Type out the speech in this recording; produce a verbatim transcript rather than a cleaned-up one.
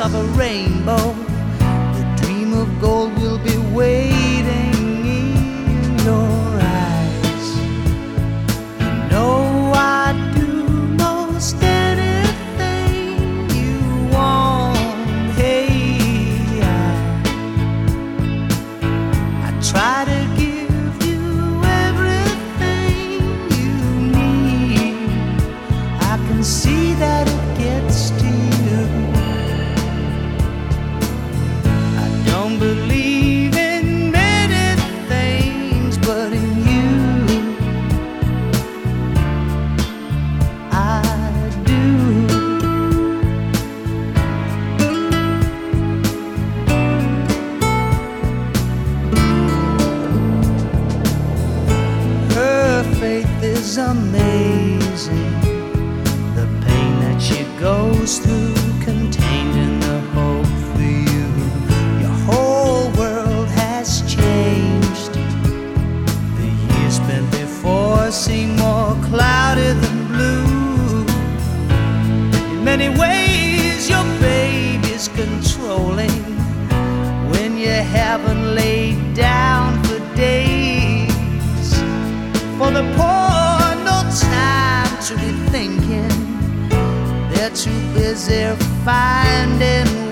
of a rainbow. The dream of gold will be waiting in your eyes. You know I'd do most anything you want. Hey, I, I try to give you everything you need. I can see that it gets to you. I don't believe in many things, but in you I do. Her faith is amazing. The pain that she goes through, contained in the hope for you. Your whole world has changed. The years spent before seem more cloudy than blue. In many ways your baby's controlling. When you haven't laid down for days. For the poor, no time to be thinking. They're too busy finding